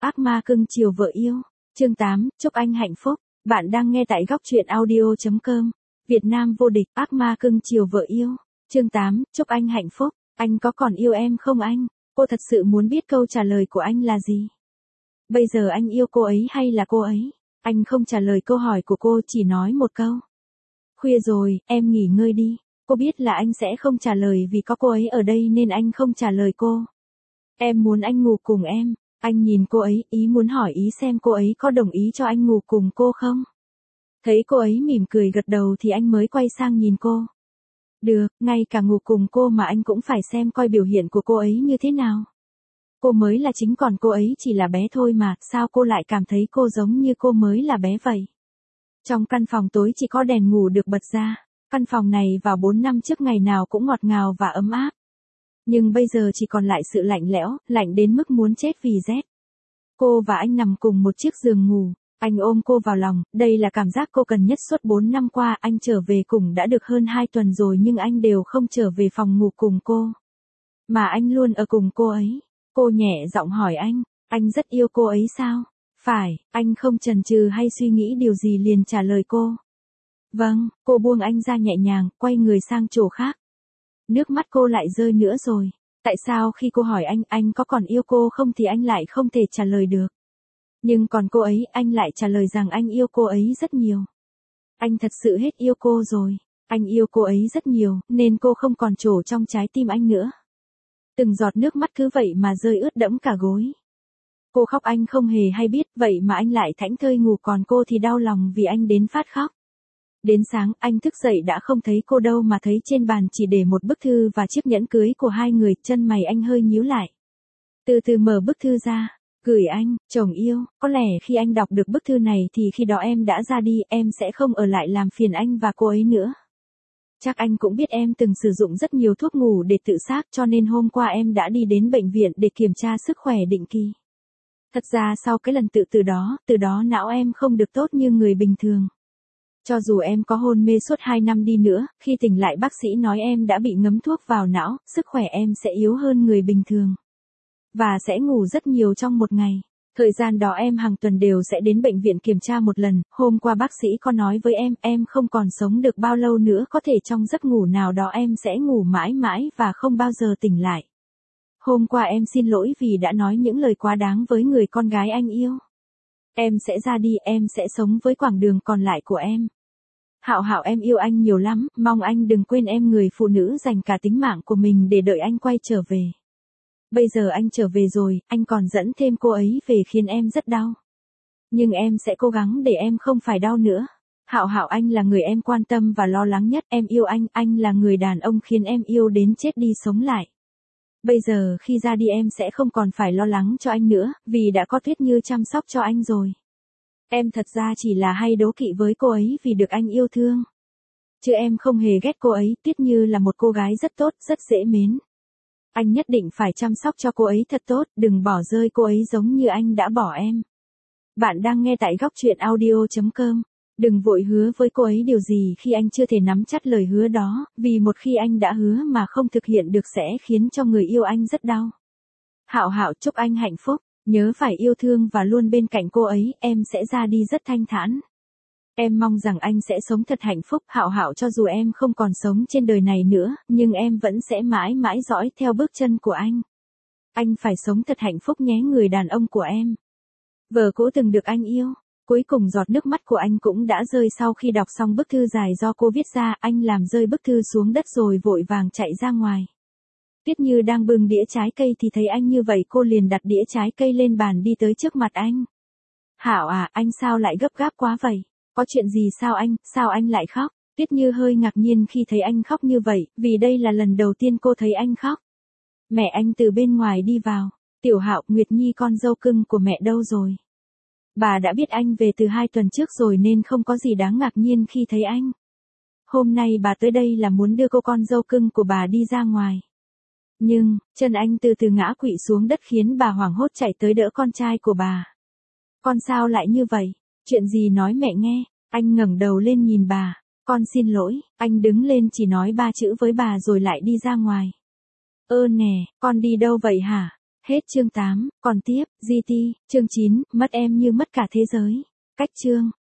ác ma cưng chiều vợ yêu. Chương 8, chúc anh hạnh phúc. Bạn đang nghe tại góc truyện audio.com. Việt Nam vô địch, ác ma cưng chiều vợ yêu. Chương 8, chúc anh hạnh phúc. Anh có còn yêu em không anh? Cô thật sự muốn biết câu trả lời của anh là gì. Bây giờ anh yêu cô ấy hay là cô ấy? Anh không trả lời câu hỏi của cô, chỉ nói một câu. Khuya rồi, em nghỉ ngơi đi. Cô biết là anh sẽ không trả lời vì có cô ấy ở đây nên anh không trả lời cô. Em muốn anh ngủ cùng em. Anh nhìn cô ấy, ý muốn hỏi ý xem cô ấy có đồng ý cho anh ngủ cùng cô không. Thấy cô ấy mỉm cười gật đầu thì anh mới quay sang nhìn cô. Được, ngay cả ngủ cùng cô mà anh cũng phải xem coi biểu hiện của cô ấy như thế nào. Cô mới là chính còn cô ấy chỉ là bé thôi mà, sao cô lại cảm thấy cô giống như cô mới là bé vậy? Trong căn phòng tối chỉ có đèn ngủ được bật ra. Căn phòng này vào 4 năm trước ngày nào cũng ngọt ngào và ấm áp. Nhưng bây giờ chỉ còn lại sự lạnh lẽo, lạnh đến mức muốn chết vì rét. Cô và anh nằm cùng một chiếc giường ngủ. Anh ôm cô vào lòng, đây là cảm giác cô cần nhất suốt 4 năm qua. Anh trở về cùng đã được hơn 2 tuần rồi nhưng anh đều không trở về phòng ngủ cùng cô. Mà anh luôn ở cùng cô ấy. Cô nhẹ giọng hỏi anh rất yêu cô ấy sao? Phải, anh không chần chừ hay suy nghĩ điều gì liền trả lời cô. Vâng, cô buông anh ra nhẹ nhàng, quay người sang chỗ khác. Nước mắt cô lại rơi nữa rồi. Tại sao khi cô hỏi anh có còn yêu cô không thì anh lại không thể trả lời được. Nhưng còn cô ấy, anh lại trả lời rằng anh yêu cô ấy rất nhiều. Anh thật sự hết yêu cô rồi. Anh yêu cô ấy rất nhiều, nên cô không còn chỗ trong trái tim anh nữa. Từng giọt nước mắt cứ vậy mà rơi ướt đẫm cả gối. Cô khóc anh không hề hay biết, vậy mà anh lại thảnh thơi ngủ còn cô thì đau lòng vì anh đến phát khóc. Đến sáng, anh thức dậy đã không thấy cô đâu mà thấy trên bàn chỉ để một bức thư và chiếc nhẫn cưới của hai người, chân mày anh hơi nhíu lại. Từ từ mở bức thư ra, gửi anh, chồng yêu, có lẽ khi anh đọc được bức thư này thì khi đó em đã ra đi, em sẽ không ở lại làm phiền anh và cô ấy nữa. Chắc anh cũng biết em từng sử dụng rất nhiều thuốc ngủ để tự sát cho nên hôm qua em đã đi đến bệnh viện để kiểm tra sức khỏe định kỳ. Thật ra sau cái lần tự từ đó não em không được tốt như người bình thường. Cho dù em có hôn mê suốt 2 năm đi nữa, khi tỉnh lại bác sĩ nói em đã bị ngấm thuốc vào não, sức khỏe em sẽ yếu hơn người bình thường. Và sẽ ngủ rất nhiều trong một ngày. Thời gian đó em hàng tuần đều sẽ đến bệnh viện kiểm tra một lần, hôm qua bác sĩ có nói với em không còn sống được bao lâu nữa, có thể trong giấc ngủ nào đó em sẽ ngủ mãi mãi và không bao giờ tỉnh lại. Hôm qua em xin lỗi vì đã nói những lời quá đáng với người con gái anh yêu. Em sẽ ra đi, em sẽ sống với quãng đường còn lại của em. Hạo Hạo em yêu anh nhiều lắm, mong anh đừng quên em, người phụ nữ dành cả tính mạng của mình để đợi anh quay trở về. Bây giờ anh trở về rồi, anh còn dẫn thêm cô ấy về khiến em rất đau. Nhưng em sẽ cố gắng để em không phải đau nữa. Hạo Hạo anh là người em quan tâm và lo lắng nhất, em yêu anh là người đàn ông khiến em yêu đến chết đi sống lại. Bây giờ khi ra đi em sẽ không còn phải lo lắng cho anh nữa, vì đã có Tuyết Như chăm sóc cho anh rồi. Em thật ra chỉ là hay đố kỵ với cô ấy vì được anh yêu thương. Chứ em không hề ghét cô ấy, Tuyết Như là một cô gái rất tốt, rất dễ mến. Anh nhất định phải chăm sóc cho cô ấy thật tốt, đừng bỏ rơi cô ấy giống như anh đã bỏ em. Bạn đang nghe tại góc truyện audio.com. Đừng vội hứa với cô ấy điều gì khi anh chưa thể nắm chắc lời hứa đó, vì một khi anh đã hứa mà không thực hiện được sẽ khiến cho người yêu anh rất đau. Hạo Hạo chúc anh hạnh phúc, nhớ phải yêu thương và luôn bên cạnh cô ấy, em sẽ ra đi rất thanh thản. Em mong rằng anh sẽ sống thật hạnh phúc, Hạo Hạo, cho dù em không còn sống trên đời này nữa, nhưng em vẫn sẽ mãi mãi dõi theo bước chân của anh. Anh phải sống thật hạnh phúc nhé, người đàn ông của em. Vợ cũ từng được anh yêu. Cuối cùng giọt nước mắt của anh cũng đã rơi sau khi đọc xong bức thư dài do cô viết ra, anh làm rơi bức thư xuống đất rồi vội vàng chạy ra ngoài. Tuyết Như đang bưng đĩa trái cây thì thấy anh như vậy, cô liền đặt đĩa trái cây lên bàn đi tới trước mặt anh. Hạo à, anh sao lại gấp gáp quá vậy? Có chuyện gì sao anh lại khóc? Tuyết Như hơi ngạc nhiên khi thấy anh khóc như vậy, vì đây là lần đầu tiên cô thấy anh khóc. Mẹ anh từ bên ngoài đi vào. Tiểu Hạo, Nguyệt Nhi con dâu cưng của mẹ đâu rồi? Bà đã biết anh về từ 2 tuần trước rồi nên không có gì đáng ngạc nhiên khi thấy anh. Hôm nay bà tới đây là muốn đưa cô con dâu cưng của bà đi ra ngoài. Nhưng, chân anh từ từ ngã quỵ xuống đất khiến bà hoảng hốt chạy tới đỡ con trai của bà. Con sao lại như vậy? Chuyện gì nói mẹ nghe? Anh ngẩng đầu lên nhìn bà. Con xin lỗi, anh đứng lên chỉ nói 3 chữ với bà rồi lại đi ra ngoài. Ơ nè, con đi đâu vậy hả? Hết chương 8, còn tiếp, GT, chương 9, mất em như mất cả thế giới. Cách chương.